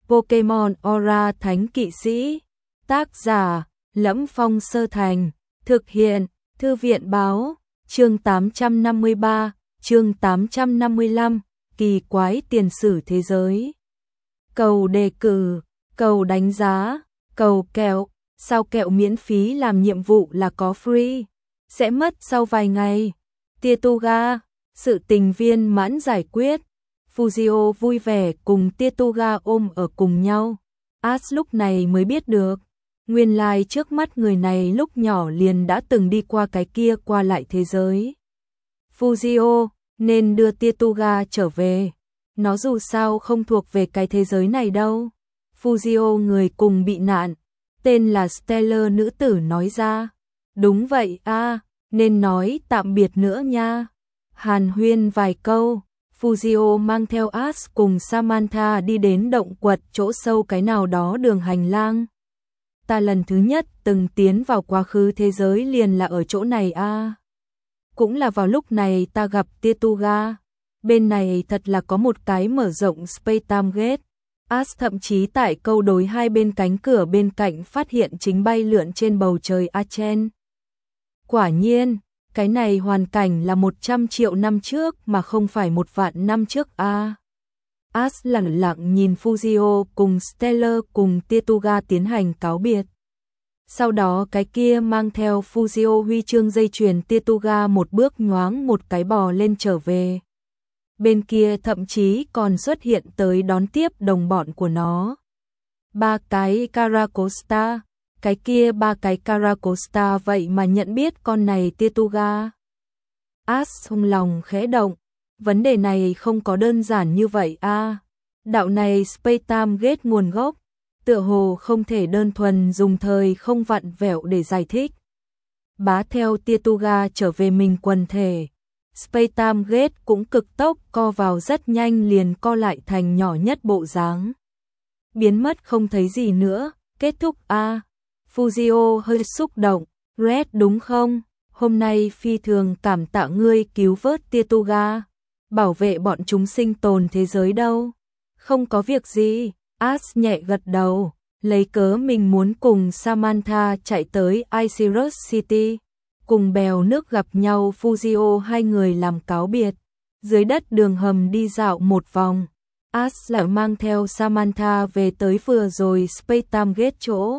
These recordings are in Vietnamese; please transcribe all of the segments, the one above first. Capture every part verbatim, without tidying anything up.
Pokemon Aura Thánh Kỵ Sĩ. Tác giả: Lẫm Phong Sơ Thành. Thực hiện: Thư viện báo. Chương tám trăm năm mươi ba, chương tám trăm năm mươi lăm, kỳ quái tiền sử thế giới. Cầu đề cử, cầu đánh giá, cầu kẹo, sao kẹo miễn phí làm nhiệm vụ là có free, sẽ mất sau vài ngày. Tietuga, sự tình viên mãn giải quyết. Fujio vui vẻ cùng Tietuga ôm ở cùng nhau. Ash lúc này mới biết được, nguyên lai trước mắt người này lúc nhỏ liền đã từng đi qua cái kia qua lại thế giới. Fujio nên đưa Tietuga trở về, nó dù sao không thuộc về cái thế giới này đâu. Fujio người cùng bị nạn, tên là Stellar nữ tử nói ra. Đúng vậy a, à, nên nói tạm biệt nữa nha. Hàn huyên vài câu, Fujio mang theo Ash cùng Samantha đi đến động quật chỗ sâu cái nào đó đường hành lang. Ta lần thứ nhất từng tiến vào quá khứ thế giới liền là ở chỗ này a. À. Cũng là vào lúc này ta gặp Tietuga. Bên này thật là có một cái mở rộng Space-Time Gate. Ash thậm chí tại câu đối hai bên cánh cửa bên cạnh phát hiện chính bay lượn trên bầu trời Achen. Quả nhiên, cái này hoàn cảnh là một trăm triệu năm trước mà không phải một vạn năm trước a. À. Ash lặng lặng nhìn Fujio cùng Stellar cùng Tietuga tiến hành cáo biệt. Sau đó cái kia mang theo Fujio huy chương dây chuyền Tietuga một bước nhoáng một cái bò lên trở về. Bên kia thậm chí còn xuất hiện tới đón tiếp đồng bọn của nó. Ba cái Caracosta, cái kia ba cái Caracosta vậy mà nhận biết con này Tietuga. Ash trong lòng khẽ động, vấn đề này không có đơn giản như vậy a. À. Đạo này Space-Time Gate nguồn gốc, tựa hồ không thể đơn thuần dùng thời không vặn vẹo để giải thích. Bá theo Tietuga trở về mình quần thể, Space-Time Gate cũng cực tốc co vào rất nhanh liền co lại thành nhỏ nhất bộ dáng. Biến mất không thấy gì nữa, kết thúc a. À. Fujio hơi xúc động, Red đúng không? Hôm nay phi thường cảm tạ ngươi cứu vớt Tietuga, bảo vệ bọn chúng sinh tồn thế giới đâu. Không có việc gì, Ash nhẹ gật đầu, lấy cớ mình muốn cùng Samantha chạy tới Icarus City, cùng bèo nước gặp nhau. Fujio hai người làm cáo biệt, dưới đất đường hầm đi dạo một vòng. Ash lại mang theo Samantha về tới vừa rồi Space-Time Gate chỗ.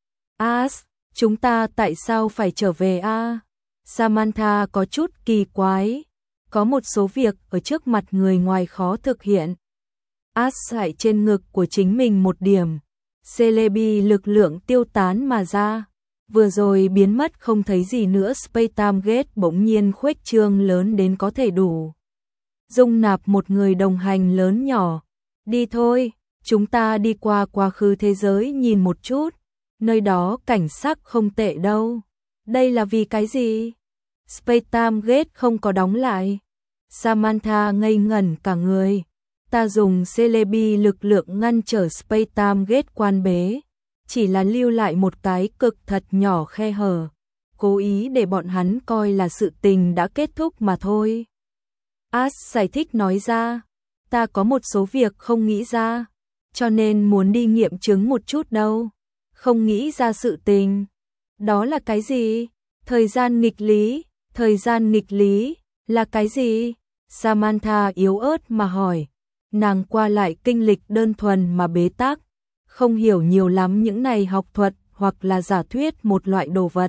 Ash, chúng ta tại sao phải trở về a? À? Samantha có chút kỳ quái, có một số việc ở trước mặt người ngoài khó thực hiện. Ash sải trên ngực của chính mình một điểm, Celebi lực lượng tiêu tán mà ra, vừa rồi biến mất không thấy gì nữa. Space-Time Gate bỗng nhiên khuếch trương lớn đến có thể đủ dung nạp một người đồng hành lớn nhỏ. Đi thôi, chúng ta đi qua quá khứ thế giới nhìn một chút, nơi đó cảnh sắc không tệ đâu. Đây là vì cái gì? Space-Time Gate không có đóng lại. Samantha ngây ngẩn cả người. Ta dùng Celebi lực lượng ngăn trở Space-Time Gate quan bế, chỉ là lưu lại một cái cực thật nhỏ khe hở, cố ý để bọn hắn coi là sự tình đã kết thúc mà thôi. Ash giải thích nói ra, ta có một số việc không nghĩ ra, cho nên muốn đi nghiệm chứng một chút đâu. Không nghĩ ra sự tình. Đó là cái gì? Thời gian nghịch lý, thời gian nghịch lý, là cái gì? Samantha yếu ớt mà hỏi. Nàng qua lại kinh lịch đơn thuần mà bế tắc, không hiểu nhiều lắm những này học thuật hoặc là giả thuyết một loại đồ vật.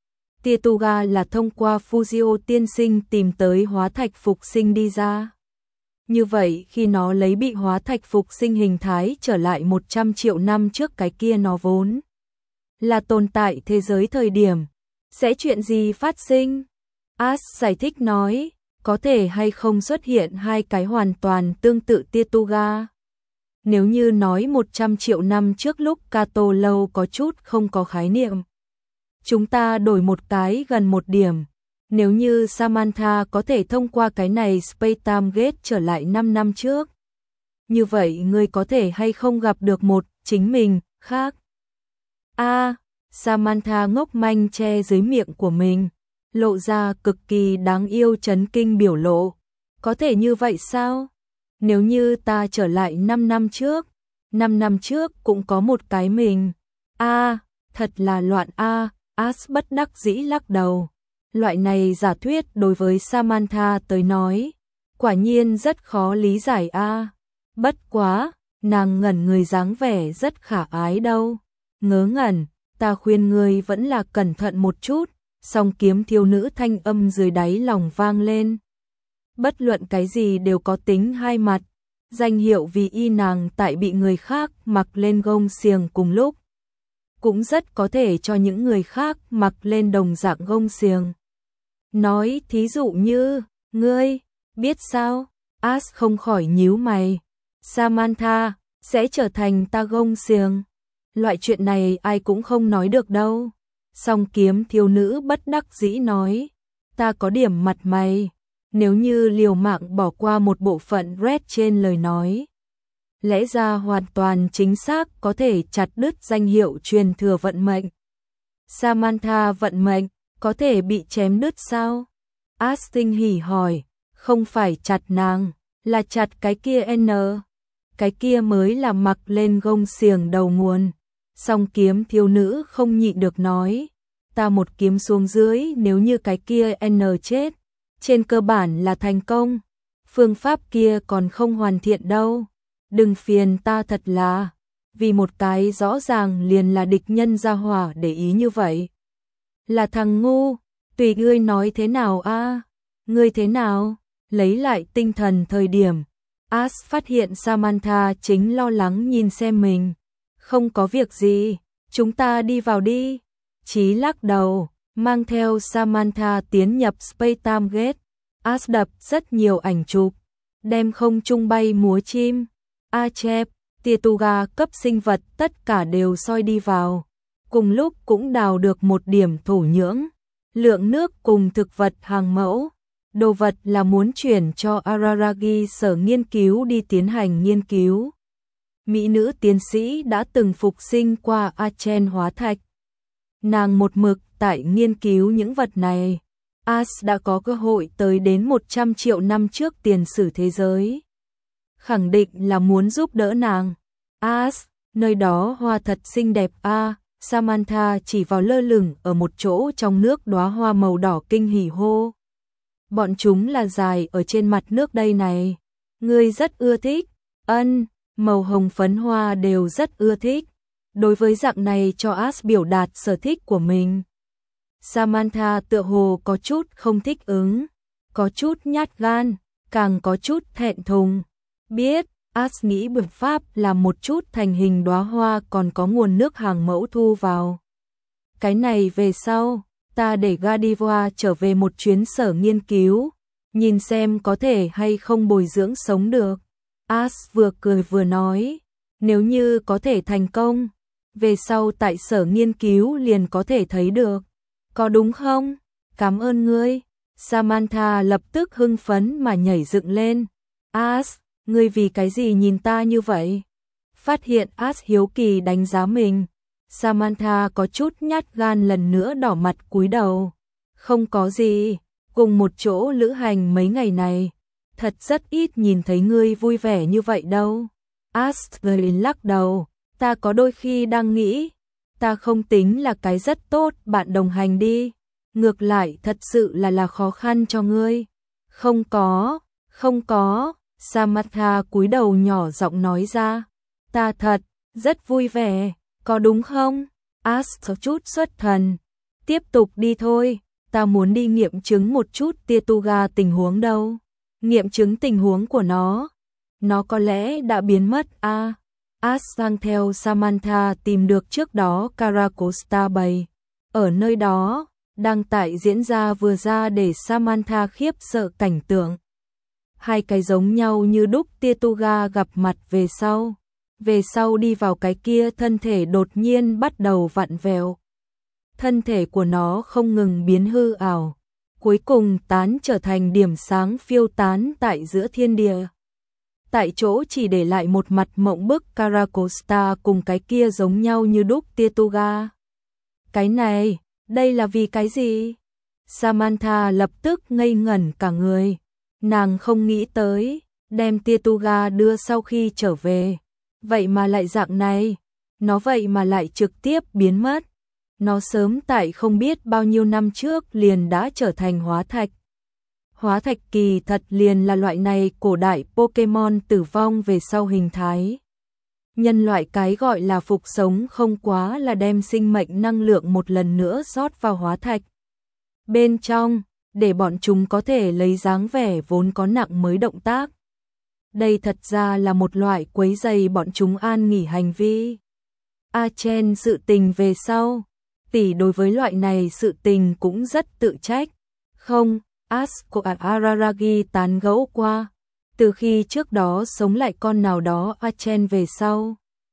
Tietuga là thông qua Fujio tiên sinh tìm tới hóa thạch phục sinh đi ra. Như vậy khi nó lấy bị hóa thạch phục sinh hình thái trở lại một trăm triệu năm trước cái kia nó vốn là tồn tại thế giới thời điểm, sẽ chuyện gì phát sinh? Ash giải thích nói, có thể hay không xuất hiện hai cái hoàn toàn tương tự Tietuga. Nếu như nói một trăm triệu năm trước lúc Kato lâu có chút không có khái niệm, chúng ta đổi một cái gần một điểm. Nếu như Samantha có thể thông qua cái này Space-Time Gate trở lại năm năm trước, như vậy ngươi có thể hay không gặp được một chính mình khác? A, à, Samantha ngốc manh che dưới miệng của mình, lộ ra cực kỳ đáng yêu chấn kinh biểu lộ. Có thể như vậy sao? Nếu như ta trở lại năm năm trước, Năm năm trước cũng có một cái mình. A, à, thật là loạn a, à, As bất đắc dĩ lắc đầu. Loại này giả thuyết đối với Samantha tới nói, quả nhiên rất khó lý giải a. À. Bất quá, nàng ngẩn người dáng vẻ rất khả ái đâu. Ngớ ngẩn, ta khuyên ngươi vẫn là cẩn thận một chút, song kiếm thiếu nữ thanh âm dưới đáy lòng vang lên. Bất luận cái gì đều có tính hai mặt, danh hiệu vì y nàng tại bị người khác mặc lên gông xiềng cùng lúc. Cũng rất có thể cho những người khác mặc lên đồng dạng gông xiềng. Nói thí dụ như, ngươi, biết sao? As không khỏi nhíu mày. Samantha, sẽ trở thành ta gông xiềng. Loại chuyện này ai cũng không nói được đâu. Song kiếm thiếu nữ bất đắc dĩ nói, ta có điểm mặt mày. Nếu như liều mạng bỏ qua một bộ phận red trên lời nói, lẽ ra hoàn toàn chính xác có thể chặt đứt danh hiệu truyền thừa vận mệnh. Samantha vận mệnh, có thể bị chém đứt sao? Astin hỉ hỏi, không phải chặt nàng, là chặt cái kia N. Cái kia mới là mặc lên gông xiềng đầu nguồn. Song kiếm thiếu nữ không nhịn được nói, ta một kiếm xuống dưới nếu như cái kia N chết, trên cơ bản là thành công. Phương pháp kia còn không hoàn thiện đâu. Đừng phiền ta thật là, vì một cái rõ ràng liền là địch nhân ra hỏa để ý như vậy. Là thằng ngu, tùy ngươi nói thế nào a, à? Ngươi thế nào? Lấy lại tinh thần thời điểm, As phát hiện Samantha chính lo lắng nhìn xem mình. Không có việc gì, chúng ta đi vào đi. Chí lắc đầu, mang theo Samantha tiến nhập Space Time Gate. As đập rất nhiều ảnh chụp, đem không trung bay múa chim, Achep, Tietuga cấp sinh vật tất cả đều soi đi vào. Cùng lúc cũng đào được một điểm thổ nhưỡng, lượng nước cùng thực vật hàng mẫu. Đồ vật là muốn chuyển cho Araragi sở nghiên cứu đi tiến hành nghiên cứu. Mỹ nữ tiến sĩ đã từng phục sinh qua Achen hóa thạch. Nàng một mực tại nghiên cứu những vật này. As đã có cơ hội tới đến một trăm triệu năm trước tiền sử thế giới. Khẳng định là muốn giúp đỡ nàng. As, nơi đó hoa thật xinh đẹp a. À, Samantha chỉ vào lơ lửng ở một chỗ trong nước đóa hoa màu đỏ kinh hỉ hô. Bọn chúng là dài ở trên mặt nước đây này. Ngươi rất ưa thích. Ân, màu hồng phấn hoa đều rất ưa thích. Đối với dạng này cho As biểu đạt sở thích của mình. Samantha tựa hồ có chút không thích ứng, có chút nhát gan, càng có chút thẹn thùng. Biết, As nghĩ biện pháp là một chút thành hình đóa hoa còn có nguồn nước hàng mẫu thu vào. Cái này về sau, ta để Godiva trở về một chuyến sở nghiên cứu, nhìn xem có thể hay không bồi dưỡng sống được. As vừa cười vừa nói, nếu như có thể thành công, về sau tại sở nghiên cứu liền có thể thấy được. Có đúng không? Cảm ơn ngươi. Samantha lập tức hưng phấn mà nhảy dựng lên. As, ngươi vì cái gì nhìn ta như vậy? Phát hiện As hiếu kỳ đánh giá mình. Samantha có chút nhát gan lần nữa đỏ mặt cúi đầu. Không có gì, cùng một chỗ lữ hành mấy ngày này. Thật rất ít nhìn thấy ngươi vui vẻ như vậy đâu. As lắc đầu, ta có đôi khi đang nghĩ, ta không tính là cái rất tốt bạn đồng hành đi. Ngược lại thật sự là là khó khăn cho ngươi. Không có, không có, Samantha cúi đầu nhỏ giọng nói ra. Ta thật, rất vui vẻ, có đúng không? As có chút xuất thần. Tiếp tục đi thôi, ta muốn đi nghiệm chứng một chút Tietuga tình huống đâu. Nghiệm chứng tình huống của nó. Nó có lẽ đã biến mất a. À, As sang theo Samantha tìm được trước đó Caracosta Bay. Ở nơi đó, đang tại diễn ra vừa ra để Samantha khiếp sợ cảnh tượng. Hai cái giống nhau như đúc Tietuga gặp mặt về sau. Về sau đi vào cái kia thân thể đột nhiên bắt đầu vặn vẹo. Thân thể của nó không ngừng biến hư ảo. Cuối cùng tán trở thành điểm sáng phiêu tán tại giữa thiên địa. Tại chỗ chỉ để lại một mặt mộng bức Caracosta cùng cái kia giống nhau như đúc Tietuga. Cái này, đây là vì cái gì? Samantha lập tức ngây ngẩn cả người. Nàng không nghĩ tới, đem Tietuga đưa sau khi trở về. Vậy mà lại dạng này, nó vậy mà lại trực tiếp biến mất. Nó sớm tại không biết bao nhiêu năm trước liền đã trở thành hóa thạch. Hóa thạch kỳ thật liền là loại này cổ đại Pokemon tử vong về sau hình thái. Nhân loại cái gọi là phục sống không quá là đem sinh mệnh năng lượng một lần nữa rót vào hóa thạch bên trong, để bọn chúng có thể lấy dáng vẻ vốn có nặng mới động tác. Đây thật ra là một loại quấy rầy bọn chúng an nghỉ hành vi. A Chen sự tình về sau, tỷ đối với loại này sự tình cũng rất tự trách. Không, Asko Araragi tán gẫu qua. Từ khi trước đó sống lại con nào đó A Chen về sau,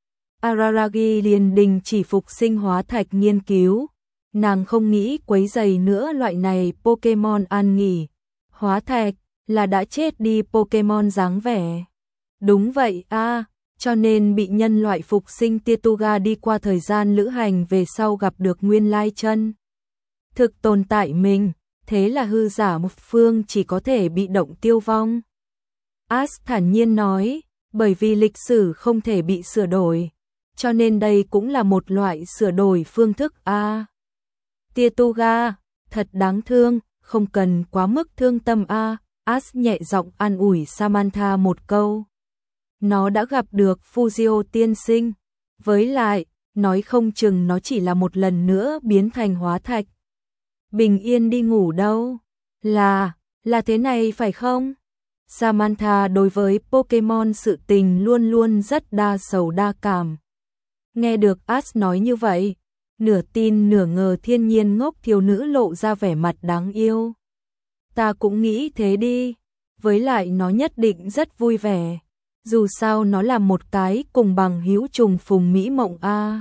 Araragi liền đình chỉ phục sinh hóa thạch nghiên cứu. Nàng không nghĩ quấy rầy nữa loại này Pokemon an nghỉ. Hóa thạch là đã chết đi Pokemon dáng vẻ. Đúng vậy a, à, cho nên bị nhân loại phục sinh Tirtouga đi qua thời gian lữ hành về sau gặp được nguyên lai chân thực tồn tại mình, thế là hư giả một phương chỉ có thể bị động tiêu vong. Ash thản nhiên nói, bởi vì lịch sử không thể bị sửa đổi, cho nên đây cũng là một loại sửa đổi phương thức a. À, Tirtouga, thật đáng thương, không cần quá mức thương tâm a. À, Ash nhẹ giọng an ủi Samantha một câu. Nó đã gặp được Fujio tiên sinh, với lại, nói không chừng nó chỉ là một lần nữa biến thành hóa thạch. Bình yên đi ngủ đâu? Là, là thế này phải không? Samantha đối với Pokemon sự tình luôn luôn rất đa sầu đa cảm. Nghe được Ash nói như vậy, nửa tin nửa ngờ thiên nhiên ngốc thiếu nữ lộ ra vẻ mặt đáng yêu. Ta cũng nghĩ thế đi, với lại nó nhất định rất vui vẻ. Dù sao nó là một cái cùng bằng hữu trùng phùng mỹ mộng a.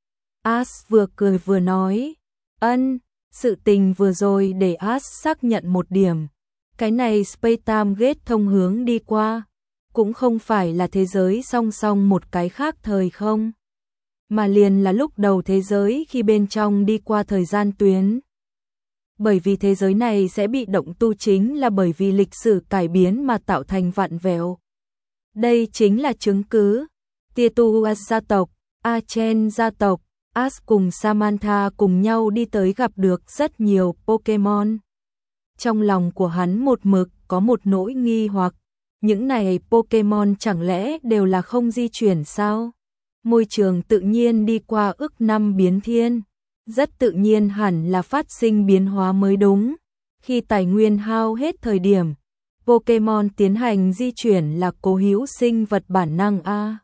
Ash vừa cười vừa nói, ân, sự tình vừa rồi để Ash xác nhận một điểm. Cái này Space-Time Gate thông hướng đi qua, cũng không phải là thế giới song song một cái khác thời không, mà liền là lúc đầu thế giới khi bên trong đi qua thời gian tuyến. Bởi vì thế giới này sẽ bị động tu chính là bởi vì lịch sử cải biến mà tạo thành vặn vẹo. Đây chính là chứng cứ. Tirtouga gia tộc, A Chen gia tộc, Ash cùng Samantha cùng nhau đi tới gặp được rất nhiều Pokemon. Trong lòng của hắn một mực có một nỗi nghi hoặc, những này Pokemon chẳng lẽ đều là không di chuyển sao? Môi trường tự nhiên đi qua ức năm biến thiên, rất tự nhiên hẳn là phát sinh biến hóa mới đúng. Khi tài nguyên hao hết thời điểm, Pokemon tiến hành di chuyển là cố hữu sinh vật bản năng a.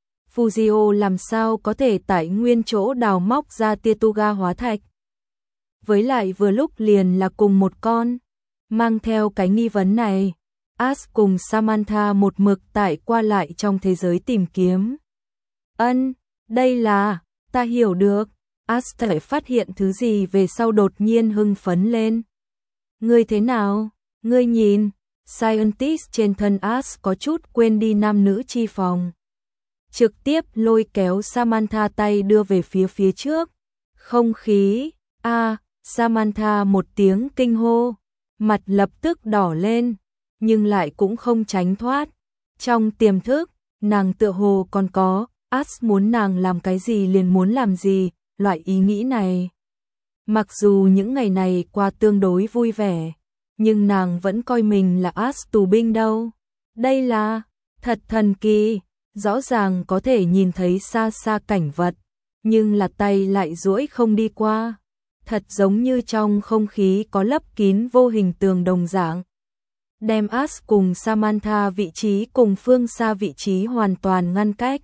Fujio làm sao có thể tại nguyên chỗ đào móc ra Tirtouga hóa thạch? Với lại vừa lúc liền là cùng một con. Mang theo cái nghi vấn này, Ash cùng Samantha một mực tại qua lại trong thế giới tìm kiếm. Ân, đây là, ta hiểu được. Ash lại phát hiện thứ gì về sau đột nhiên hưng phấn lên. Ngươi thế nào? Ngươi nhìn. Scientist trên thân Ash có chút quên đi nam nữ chi phòng. Trực tiếp lôi kéo Samantha tay đưa về phía phía trước. Không khí, a, à, Samantha một tiếng kinh hô, mặt lập tức đỏ lên, nhưng lại cũng không tránh thoát. Trong tiềm thức, nàng tựa hồ còn có, Ash muốn nàng làm cái gì liền muốn làm gì, loại ý nghĩ này. Mặc dù những ngày này qua tương đối vui vẻ, nhưng nàng vẫn coi mình là Ash tù binh đâu. Đây là, thật thần kỳ, rõ ràng có thể nhìn thấy xa xa cảnh vật, nhưng là tay lại duỗi không đi qua. Thật giống như trong không khí có lấp kín vô hình tường đồng dạng. Đem Ash cùng Samantha vị trí cùng phương xa vị trí hoàn toàn ngăn cách.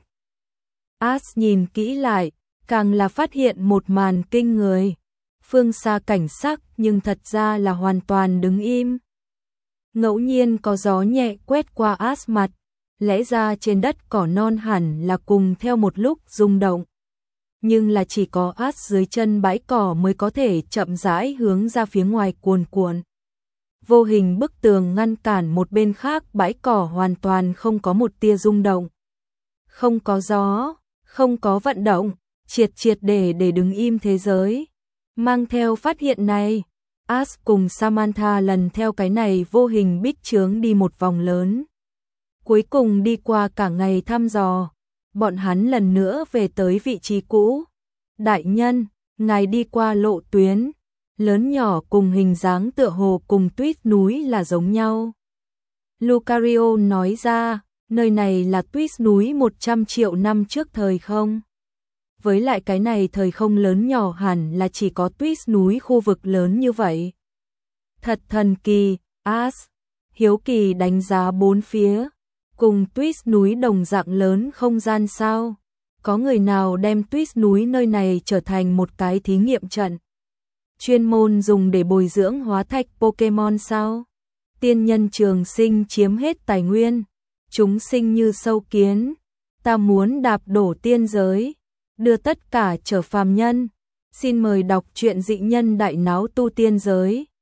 Ash nhìn kỹ lại, càng là phát hiện một màn kinh người. Phương xa cảnh sắc nhưng thật ra là hoàn toàn đứng im. Ngẫu nhiên có gió nhẹ quét qua Ash mặt, lẽ ra trên đất cỏ non hẳn là cùng theo một lúc rung động. Nhưng là chỉ có Ash dưới chân bãi cỏ mới có thể chậm rãi hướng ra phía ngoài cuồn cuộn. Vô hình bức tường ngăn cản một bên khác bãi cỏ hoàn toàn không có một tia rung động. Không có gió, không có vận động, triệt triệt để để đứng im thế giới. Mang theo phát hiện này, Ash cùng Samantha lần theo cái này vô hình bích chướng đi một vòng lớn. Cuối cùng đi qua cả ngày thăm dò, bọn hắn lần nữa về tới vị trí cũ. Đại nhân, ngài đi qua lộ tuyến, lớn nhỏ cùng hình dáng tựa hồ cùng Tuyết núi là giống nhau. Lucario nói ra, nơi này là Tuyết núi một trăm triệu năm trước thời không. Với lại cái này thời không lớn nhỏ hẳn là chỉ có Tuyết núi khu vực lớn như vậy. Thật thần kỳ, As, hiếu kỳ đánh giá bốn phía, cùng Tuyết núi đồng dạng lớn không gian sao? Có người nào đem Tuyết núi nơi này trở thành một cái thí nghiệm trận? Chuyên môn dùng để bồi dưỡng hóa thạch Pokemon sao? Tiên nhân trường sinh chiếm hết tài nguyên, chúng sinh như sâu kiến, ta muốn đạp đổ tiên giới, đưa tất cả trở phàm nhân. Xin mời đọc truyện Dị nhân đại náo tu tiên giới.